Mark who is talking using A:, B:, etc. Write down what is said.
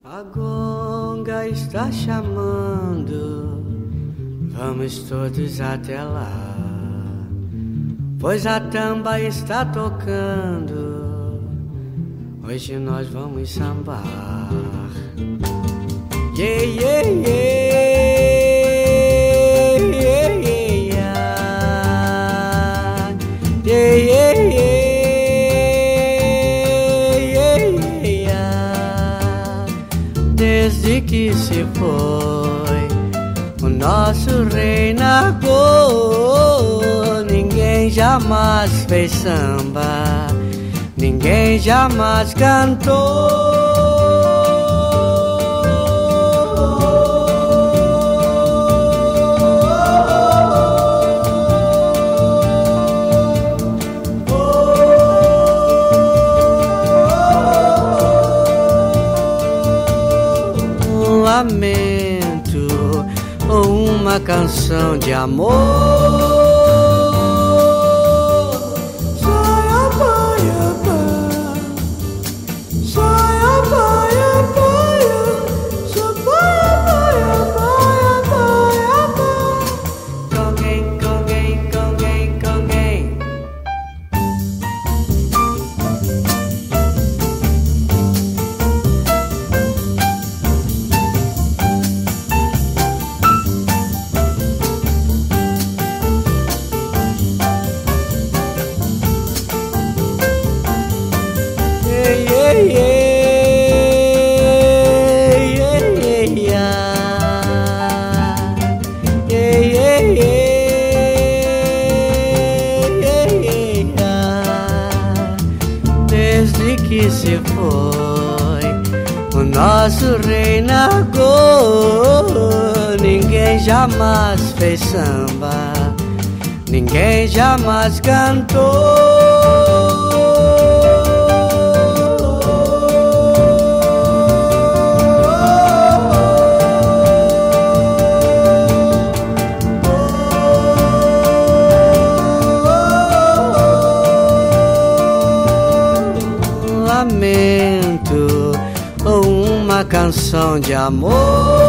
A: A gonga está chamando, vamos todos até lá, pois a tamba está tocando, hoje nós vamos sambar. Yeah, yeah, yeah, yeah, yeah, yeah, yeah, yeah. Desde que se foi o nosso rei Nagô, ninguém jamais fez samba, ninguém jamais cantou. Lamento ou uma canção de amor. Desde que se foi o nosso rei Nagô, ninguém jamais fez samba, ninguém jamais cantou. Lamento ou uma canção de amor.